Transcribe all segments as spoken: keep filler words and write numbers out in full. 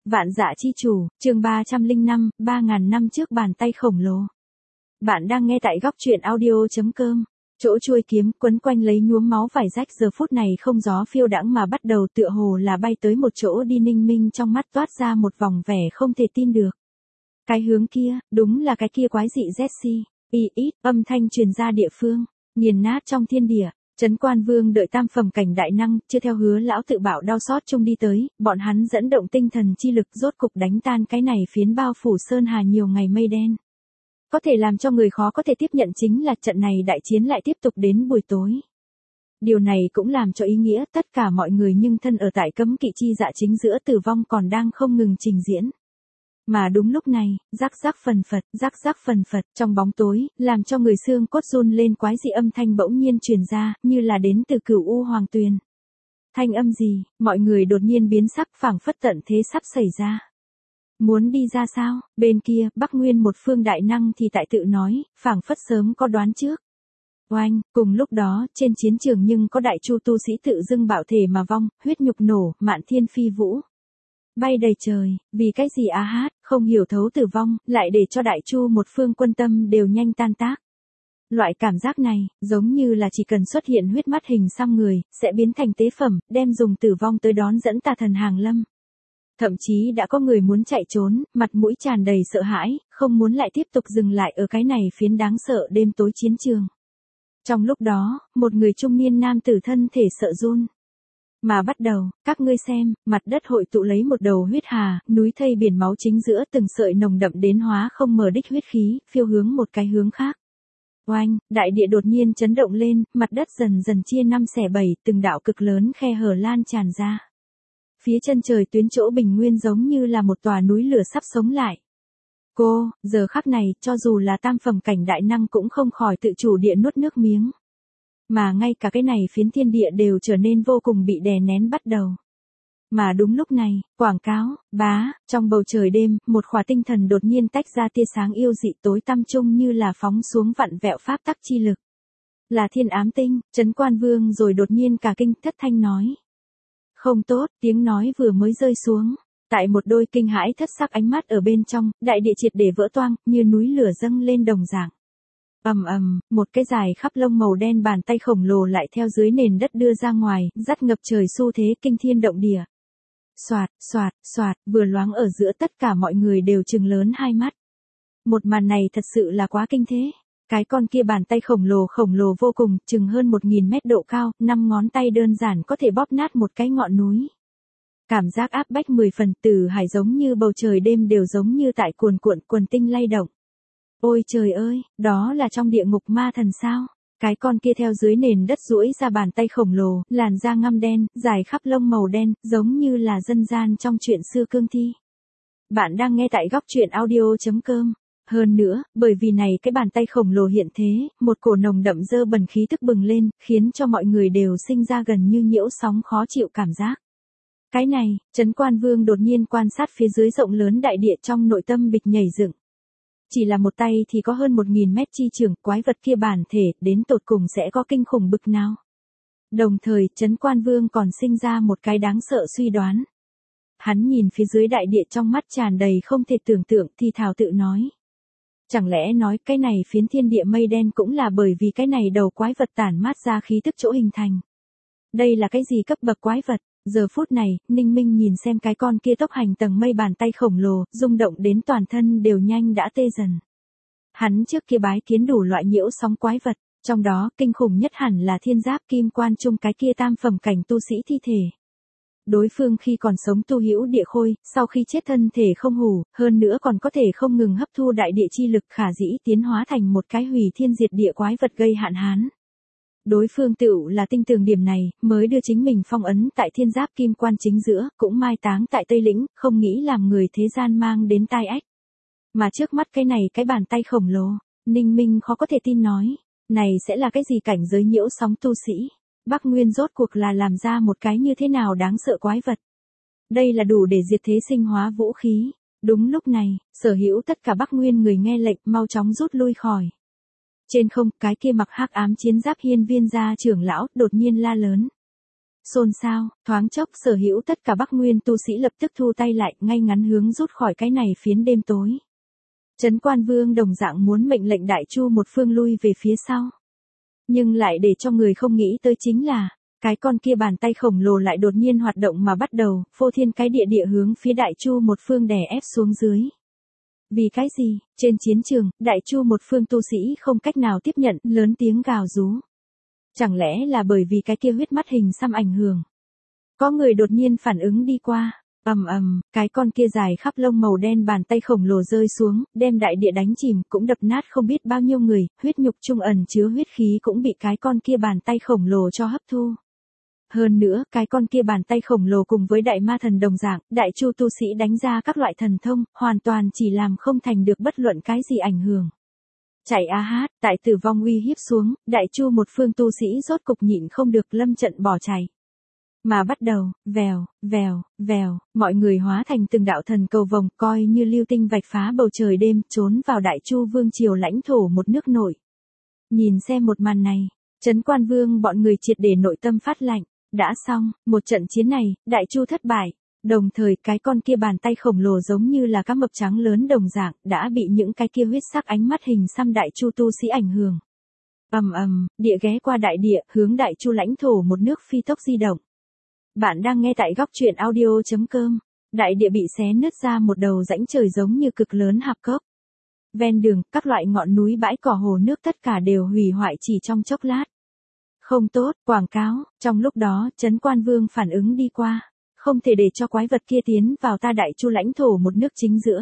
Vạn Dạ Chi Chủ, chương ba trăm lẻ năm, ba ngàn năm trước bàn tay khổng lồ. Bạn đang nghe tại góc truyện audio chấm com. Chỗ chuôi kiếm quấn quanh lấy nhuốm máu vải rách giờ phút này không gió phiêu đãng mà bắt đầu tựa hồ là bay tới một chỗ đi. Ninh Minh trong mắt toát ra một vòng vẻ không thể tin được. Cái hướng kia, đúng là cái kia quái dị Jessie. Y ít, âm thanh truyền ra địa phương, nghiền nát trong thiên địa. Trấn Quan Vương đợi tam phẩm cảnh đại năng, chưa theo hứa lão tự bảo đau xót chung đi tới, bọn hắn dẫn động tinh thần chi lực rốt cục đánh tan cái này phiến bao phủ sơn hà nhiều ngày mây đen. Có thể làm cho người khó có thể tiếp nhận chính là trận này đại chiến lại tiếp tục đến buổi tối. Điều này cũng làm cho ý nghĩa tất cả mọi người nhưng thân ở tại cấm kỵ chi dạ chính giữa tử vong còn đang không ngừng trình diễn. Mà đúng lúc này, rắc rắc phần phật, rắc rắc phần phật, trong bóng tối, làm cho người xương cốt run lên quái dị âm thanh bỗng nhiên truyền ra, như là đến từ Cửu U Hoàng Tuyền. Thanh âm gì, mọi người đột nhiên biến sắc phảng phất tận thế sắp xảy ra. Muốn đi ra sao, bên kia, Bắc Nguyên một phương đại năng thì tại tự nói, phảng phất sớm có đoán trước. Oanh, cùng lúc đó, trên chiến trường nhưng có đại chu tu sĩ tự dưng bạo thể mà vong, huyết nhục nổ, mạn thiên phi vũ. Bay đầy trời, vì cái gì á hát, không hiểu thấu tử vong, lại để cho đại chu một phương quân tâm đều nhanh tan tác. Loại cảm giác này, giống như là chỉ cần xuất hiện huyết mắt hình xăm người, sẽ biến thành tế phẩm, đem dùng tử vong tới đón dẫn tà thần hàng lâm. Thậm chí đã có người muốn chạy trốn, mặt mũi tràn đầy sợ hãi, không muốn lại tiếp tục dừng lại ở cái này phiến đáng sợ đêm tối chiến trường. Trong lúc đó, một người trung niên nam tử thân thể sợ run. Mà bắt đầu, các ngươi xem, mặt đất hội tụ lấy một đầu huyết hà, núi thây biển máu chính giữa từng sợi nồng đậm đến hóa không mờ đích huyết khí, phiêu hướng một cái hướng khác. Oanh, đại địa đột nhiên chấn động lên, mặt đất dần dần chia năm xẻ bảy, từng đạo cực lớn khe hở lan tràn ra. Phía chân trời tuyến chỗ bình nguyên giống như là một tòa núi lửa sắp sống lại. Cô, giờ khắc này, cho dù là tam phẩm cảnh đại năng cũng không khỏi tự chủ địa nuốt nước miếng. Mà ngay cả cái này phiến thiên địa đều trở nên vô cùng bị đè nén bắt đầu. Mà đúng lúc này, quảng cáo, bá, trong bầu trời đêm, một khỏa tinh thần đột nhiên tách ra tia sáng yêu dị tối tăm trung như là phóng xuống vặn vẹo pháp tắc chi lực. Là thiên ám tinh, Trấn Quan Vương rồi đột nhiên cả kinh thất thanh nói. Không tốt, tiếng nói vừa mới rơi xuống. Tại một đôi kinh hãi thất sắc ánh mắt ở bên trong, đại địa triệt để vỡ toang, như núi lửa dâng lên đồng dạng. Ầm ầm, một cái dài khắp lông màu đen bàn tay khổng lồ lại theo dưới nền đất đưa ra ngoài, dắt ngập trời xu thế kinh thiên động địa. Soạt, soạt, soạt, vừa loáng ở giữa tất cả mọi người đều trừng lớn hai mắt. Một màn này thật sự là quá kinh thế. Cái con kia bàn tay khổng lồ khổng lồ vô cùng, chừng hơn một nghìn mét độ cao, năm ngón tay đơn giản có thể bóp nát một cái ngọn núi. Cảm giác áp bách mười phần, từ hải giống như bầu trời đêm đều giống như tại cuồn cuộn quần tinh lay động. Ôi trời ơi, đó là trong địa ngục ma thần sao? Cái con kia theo dưới nền đất duỗi ra bàn tay khổng lồ, làn da ngăm đen, dài khắp lông màu đen, giống như là dân gian trong chuyện xưa cương thi. Bạn đang nghe tại góc truyện audio chấm com. Hơn nữa, bởi vì này cái bàn tay khổng lồ hiện thế, một cổ nồng đậm dơ bẩn khí tức bừng lên, khiến cho mọi người đều sinh ra gần như nhiễu sóng khó chịu cảm giác. Cái này, Trấn Quan Vương đột nhiên quan sát phía dưới rộng lớn đại địa trong nội tâm bịch nhảy dựng. Chỉ là một tay thì có hơn một nghìn mét chi trường, quái vật kia bản thể, đến tột cùng sẽ có kinh khủng bực nào. Đồng thời, Trấn Quan Vương còn sinh ra một cái đáng sợ suy đoán. Hắn nhìn phía dưới đại địa trong mắt tràn đầy không thể tưởng tượng thì thào tự nói. Chẳng lẽ nói cái này phiến thiên địa mây đen cũng là bởi vì cái này đầu quái vật tản mát ra khí tức chỗ hình thành. Đây là cái gì cấp bậc quái vật? Giờ phút này, Ninh Minh nhìn xem cái con kia tốc hành tầng mây bàn tay khổng lồ, rung động đến toàn thân đều nhanh đã tê dần. Hắn trước kia bái kiến đủ loại nhiễu sóng quái vật, trong đó kinh khủng nhất hẳn là thiên giáp kim quan trung cái kia tam phẩm cảnh tu sĩ thi thể. Đối phương khi còn sống tu hữu địa khôi, sau khi chết thân thể không hủ, hơn nữa còn có thể không ngừng hấp thu đại địa chi lực khả dĩ tiến hóa thành một cái hủy thiên diệt địa quái vật gây hạn hán. Đối phương tựu là tinh tường điểm này, mới đưa chính mình phong ấn tại thiên giáp kim quan chính giữa, cũng mai táng tại Tây Lĩnh, không nghĩ làm người thế gian mang đến tai ách. Mà trước mắt cái này cái bàn tay khổng lồ, Ninh Minh khó có thể tin nói, này sẽ là cái gì cảnh giới nhiễu sóng tu sĩ. Bắc Nguyên rốt cuộc là làm ra một cái như thế nào đáng sợ quái vật. Đây là đủ để diệt thế sinh hóa vũ khí. Đúng lúc này, sở hữu tất cả Bắc Nguyên người nghe lệnh mau chóng rút lui khỏi. Trên không, cái kia mặc hắc ám chiến giáp hiên viên gia trưởng lão đột nhiên la lớn. Xôn xao, thoáng chốc sở hữu tất cả Bắc Nguyên tu sĩ lập tức thu tay lại, ngay ngắn hướng rút khỏi cái này phiến đêm tối. Trấn Quan Vương đồng dạng muốn mệnh lệnh Đại Chu một phương lui về phía sau. Nhưng lại để cho người không nghĩ tới chính là, cái con kia bàn tay khổng lồ lại đột nhiên hoạt động mà bắt đầu, phô thiên cái địa địa hướng phía Đại Chu một phương đè ép xuống dưới. Vì cái gì, trên chiến trường, Đại Chu một phương tu sĩ không cách nào tiếp nhận, lớn tiếng gào rú. Chẳng lẽ là bởi vì cái kia huyết mắt hình xăm ảnh hưởng? Có người đột nhiên phản ứng đi qua, ầm ầm, cái con kia dài khắp lông màu đen bàn tay khổng lồ rơi xuống, đem đại địa đánh chìm, cũng đập nát không biết bao nhiêu người, huyết nhục trung ẩn chứa huyết khí cũng bị cái con kia bàn tay khổng lồ cho hấp thu. Hơn nữa, cái con kia bàn tay khổng lồ cùng với đại ma thần đồng dạng, Đại Chu tu sĩ đánh ra các loại thần thông, hoàn toàn chỉ làm không thành được bất luận cái gì ảnh hưởng. Chạy a hát, tại tử vong uy hiếp xuống, Đại Chu một phương tu sĩ rốt cục nhịn không được lâm trận bỏ chạy. Mà bắt đầu, vèo, vèo, vèo, mọi người hóa thành từng đạo thần cầu vồng, coi như lưu tinh vạch phá bầu trời đêm, trốn vào Đại Chu vương triều lãnh thổ một nước nổi. Nhìn xem một màn này, Trấn Quan Vương bọn người triệt để nội tâm phát lạnh. Đã xong, một trận chiến này, Đại Chu thất bại. Đồng thời cái con kia bàn tay khổng lồ giống như là cá mập trắng lớn đồng dạng, đã bị những cái kia huyết sắc ánh mắt hình xăm Đại Chu tu sĩ ảnh hưởng. Ầm ầm, địa ghé qua đại địa, hướng Đại Chu lãnh thổ một nước phi tốc di động. Bạn đang nghe tại góc truyện audio chấm com. Đại địa bị xé nứt ra một đầu rãnh trời giống như cực lớn hạp cốc. Ven đường, các loại ngọn núi bãi cỏ hồ nước tất cả đều hủy hoại chỉ trong chốc lát. Không tốt, quảng cáo, trong lúc đó, Trấn Quan Vương phản ứng đi qua. Không thể để cho quái vật kia tiến vào ta Đại Chu lãnh thổ một nước chính giữa.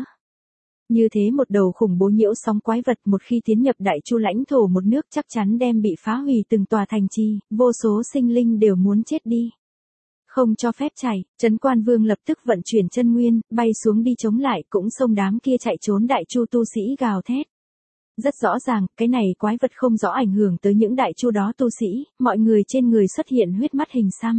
Như thế một đầu khủng bố nhiễu sóng quái vật một khi tiến nhập Đại Chu lãnh thổ một nước chắc chắn đem bị phá hủy từng tòa thành trì, vô số sinh linh đều muốn chết đi. Không cho phép chạy, Trấn Quan Vương lập tức vận chuyển chân nguyên, bay xuống đi chống lại, cũng xông đám kia chạy trốn Đại Chu tu sĩ gào thét. Rất rõ ràng, cái này quái vật không rõ ảnh hưởng tới những Đại Chu đó tu sĩ, mọi người trên người xuất hiện huyết mắt hình xăm.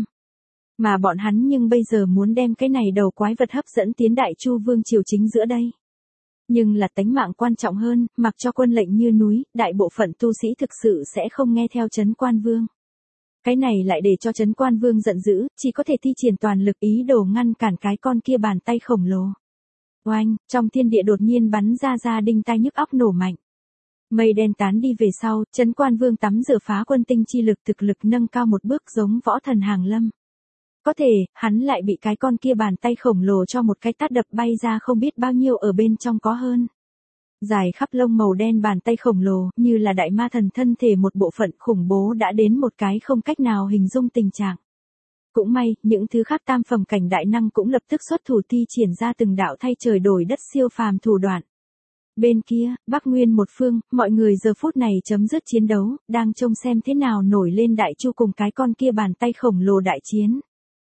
Mà bọn hắn nhưng bây giờ muốn đem cái này đầu quái vật hấp dẫn tiến Đại Chu vương triều chính giữa đây. Nhưng là tánh mạng quan trọng hơn, mặc cho quân lệnh như núi, đại bộ phận tu sĩ thực sự sẽ không nghe theo Trấn Quan Vương. Cái này lại để cho Trấn Quan Vương giận dữ, chỉ có thể thi triển toàn lực ý đồ ngăn cản cái con kia bàn tay khổng lồ. Oanh, trong thiên địa đột nhiên bắn ra ra đinh tai nhức óc nổ mạnh. Mây đen tán đi về sau, Trấn Quan Vương tắm rửa phá quân tinh chi lực thực lực nâng cao một bước giống võ thần hàng lâm. Có thể, hắn lại bị cái con kia bàn tay khổng lồ cho một cái tát đập bay ra không biết bao nhiêu ở bên trong có hơn. Dài khắp lông màu đen bàn tay khổng lồ, như là đại ma thần thân thể một bộ phận khủng bố đã đến một cái không cách nào hình dung tình trạng. Cũng may, những thứ khác tam phẩm cảnh đại năng cũng lập tức xuất thủ thi triển ra từng đạo thay trời đổi đất siêu phàm thủ đoạn. Bên kia, Bắc Nguyên một phương, mọi người giờ phút này chấm dứt chiến đấu, đang trông xem thế nào nổi lên Đại Chu cùng cái con kia bàn tay khổng lồ đại chiến.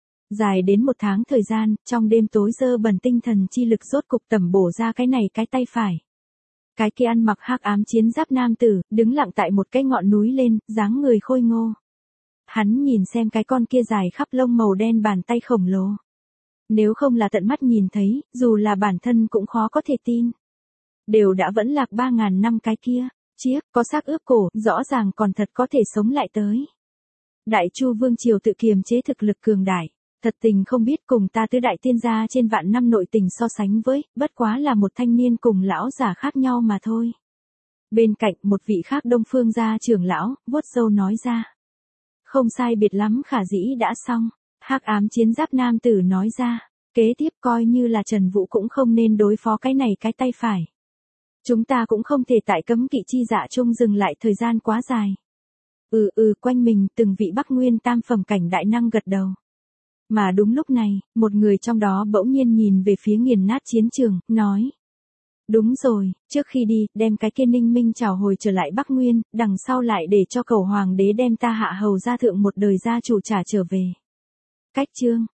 Dài đến một tháng thời gian, trong đêm tối dơ bẩn tinh thần chi lực rốt cục tẩm bổ ra cái này cái tay phải. Cái kia ăn mặc hắc ám chiến giáp nam tử, đứng lặng tại một cái ngọn núi lên, dáng người khôi ngô. Hắn nhìn xem cái con kia dài khắp lông màu đen bàn tay khổng lồ. Nếu không là tận mắt nhìn thấy, dù là bản thân cũng khó có thể tin. Đều đã vẫn lạc ba ngàn năm cái kia, chiếc, có xác ướp cổ, rõ ràng còn thật có thể sống lại tới. Đại Chu vương triều tự kiềm chế thực lực cường đại, thật tình không biết cùng ta tứ đại tiên gia trên vạn năm nội tình so sánh với, bất quá là một thanh niên cùng lão giả khác nhau mà thôi. Bên cạnh một vị khác Đông Phương gia trưởng lão, vuốt râu nói ra. Không sai biệt lắm khả dĩ đã xong, hắc ám chiến giáp nam tử nói ra, kế tiếp coi như là Trần Vũ cũng không nên đối phó cái này cái tay phải. Chúng ta cũng không thể tại cấm kỵ chi dạ chung dừng lại thời gian quá dài. Ừ ừ quanh mình từng vị Bắc Nguyên tam phẩm cảnh đại năng gật đầu. Mà đúng lúc này, một người trong đó bỗng nhiên nhìn về phía nghiền nát chiến trường, nói. Đúng rồi, trước khi đi, đem cái kia Ninh Minh trảo hồi trở lại Bắc Nguyên, đằng sau lại để cho cầu hoàng đế đem ta hạ hầu gia thượng một đời gia chủ trả trở về. Cách chương,